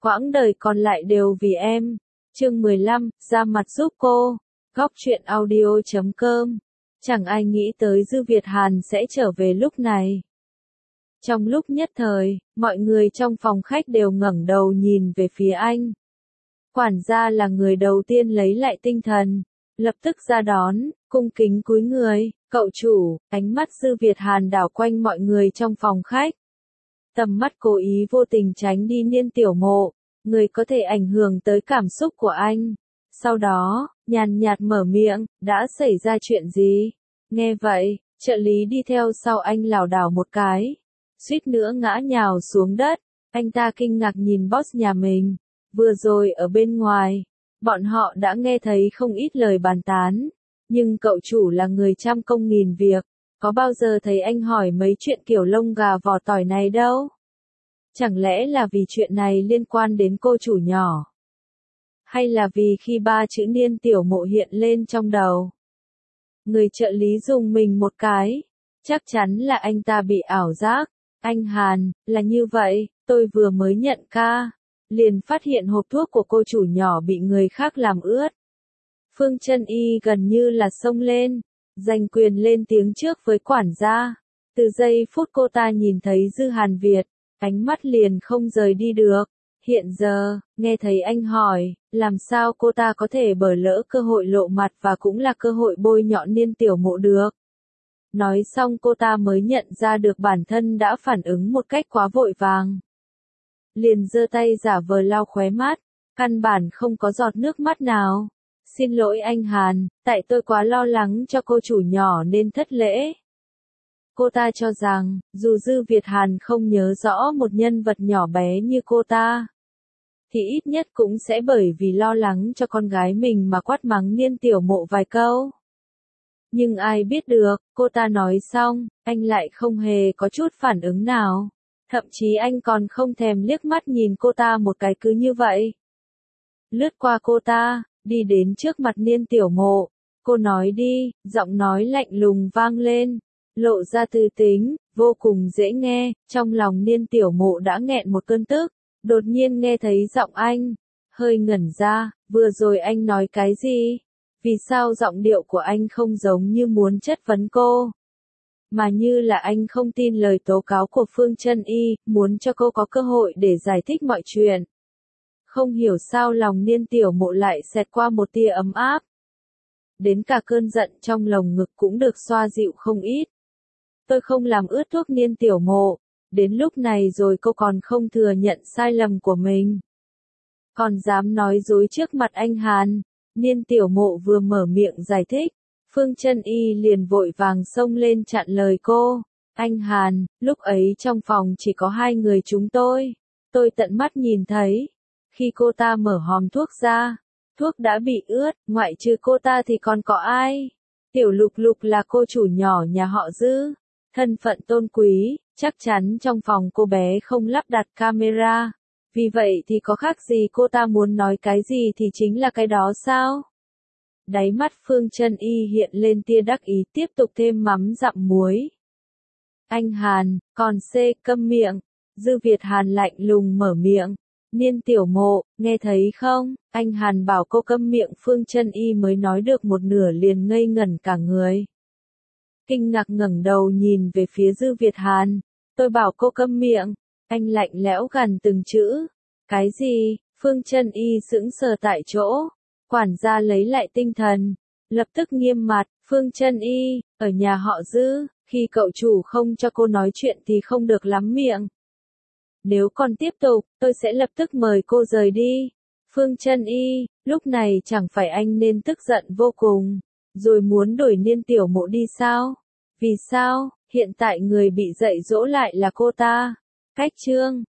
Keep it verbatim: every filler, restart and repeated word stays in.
quãng đời còn lại đều vì em. Chương mười lăm, ra mặt giúp cô. Góc truyện audio chấm com. Chẳng ai nghĩ tới Dư Việt Hàn sẽ trở về lúc này. Trong lúc nhất thời, mọi người trong phòng khách đều ngẩng đầu nhìn về phía anh. Quản gia là người đầu tiên lấy lại tinh thần, lập tức ra đón, cung kính cúi người, cậu chủ. Ánh mắt Dư Việt Hàn đảo quanh mọi người trong phòng khách. Tầm mắt cố ý vô tình tránh đi Niên Tiểu Mộ, người có thể ảnh hưởng tới cảm xúc của anh. Sau đó, nhàn nhạt mở miệng, đã xảy ra chuyện gì? Nghe vậy, trợ lý đi theo sau anh lảo đảo một cái, suýt nữa ngã nhào xuống đất. Anh ta kinh ngạc nhìn boss nhà mình. Vừa rồi ở bên ngoài, bọn họ đã nghe thấy không ít lời bàn tán, nhưng cậu chủ là người trăm công nghìn việc, có bao giờ thấy anh hỏi mấy chuyện kiểu lông gà vỏ tỏi này đâu? Chẳng lẽ là vì chuyện này liên quan đến cô chủ nhỏ? Hay là vì khi ba chữ Niên Tiểu Mộ hiện lên trong đầu? Người trợ lý dùng mình một cái, chắc chắn là anh ta bị ảo giác. Anh Hàn, là như vậy, tôi vừa mới nhận ca, liền phát hiện hộp thuốc của cô chủ nhỏ bị người khác làm ướt. Phương Chân Y gần như là xông lên, giành quyền lên tiếng trước với quản gia. Từ giây phút cô ta nhìn thấy Dư Hàn Việt, ánh mắt liền không rời đi được. Hiện giờ, nghe thấy anh hỏi, làm sao cô ta có thể bỏ lỡ cơ hội lộ mặt và cũng là cơ hội bôi nhọ Niên Tiểu Mộ được. Nói xong cô ta mới nhận ra được bản thân đã phản ứng một cách quá vội vàng. Liền giơ tay giả vờ lau khóe mắt, căn bản không có giọt nước mắt nào. Xin lỗi anh Hàn, tại tôi quá lo lắng cho cô chủ nhỏ nên thất lễ. Cô ta cho rằng, dù Dư Việt Hàn không nhớ rõ một nhân vật nhỏ bé như cô ta, thì ít nhất cũng sẽ bởi vì lo lắng cho con gái mình mà quát mắng Niên Tiểu Mộ vài câu. Nhưng ai biết được, cô ta nói xong, anh lại không hề có chút phản ứng nào. Thậm chí anh còn không thèm liếc mắt nhìn cô ta một cái cứ như vậy. Lướt qua cô ta, đi đến trước mặt Niên Tiểu Mộ. Cô nói đi, giọng nói lạnh lùng vang lên, lộ ra tư tính, vô cùng dễ nghe. Trong lòng Niên Tiểu Mộ đã nghẹn một cơn tức, đột nhiên nghe thấy giọng anh, hơi ngẩn ra. Vừa rồi anh nói cái gì? Vì sao giọng điệu của anh không giống như muốn chất vấn cô, mà như là anh không tin lời tố cáo của Phương Chân Y, muốn cho cô có cơ hội để giải thích mọi chuyện. Không hiểu sao lòng Niên Tiểu Mộ lại xẹt qua một tia ấm áp. Đến cả cơn giận trong lồng ngực cũng được xoa dịu không ít. Tôi không làm ướt thuốc Niên Tiểu Mộ, đến lúc này rồi cô còn không thừa nhận sai lầm của mình. Còn dám nói dối trước mặt anh Hàn. Niên Tiểu Mộ vừa mở miệng giải thích, Phương Chân Y liền vội vàng xông lên chặn lời cô. Anh Hàn, lúc ấy trong phòng chỉ có hai người chúng tôi. Tôi tận mắt nhìn thấy. Khi cô ta mở hòm thuốc ra, thuốc đã bị ướt, ngoại trừ cô ta thì còn có ai? Tiểu Lục Lục là cô chủ nhỏ nhà họ Dư. Thân phận tôn quý, chắc chắn trong phòng cô bé không lắp đặt camera. Vì vậy thì có khác gì cô ta muốn nói cái gì thì chính là cái đó sao? Đáy mắt Phương Chân Y hiện lên tia đắc ý, tiếp tục thêm mắm dặm muối. Anh Hàn, còn C, câm miệng. Dư Việt Hàn lạnh lùng mở miệng. Niên Tiểu Mộ, nghe thấy không? Anh Hàn bảo cô câm miệng. Phương Chân Y mới nói được một nửa liền ngây ngẩn cả người. Kinh ngạc ngẩng đầu nhìn về phía Dư Việt Hàn. Tôi bảo cô câm miệng. Anh lạnh lẽo gằn từng chữ. Cái gì? Phương Chân Y sững sờ tại chỗ. Quản gia lấy lại tinh thần, lập tức nghiêm mặt. Phương Chân Y, ở nhà họ Dư, khi cậu chủ không cho cô nói chuyện thì không được lắm miệng. Nếu còn tiếp tục, tôi sẽ lập tức mời cô rời đi. Phương Chân Y, lúc này chẳng phải anh nên tức giận vô cùng, rồi muốn đuổi Niên Tiểu Mộ đi sao? Vì sao? Hiện tại người bị dạy dỗ lại là cô ta. Cách chương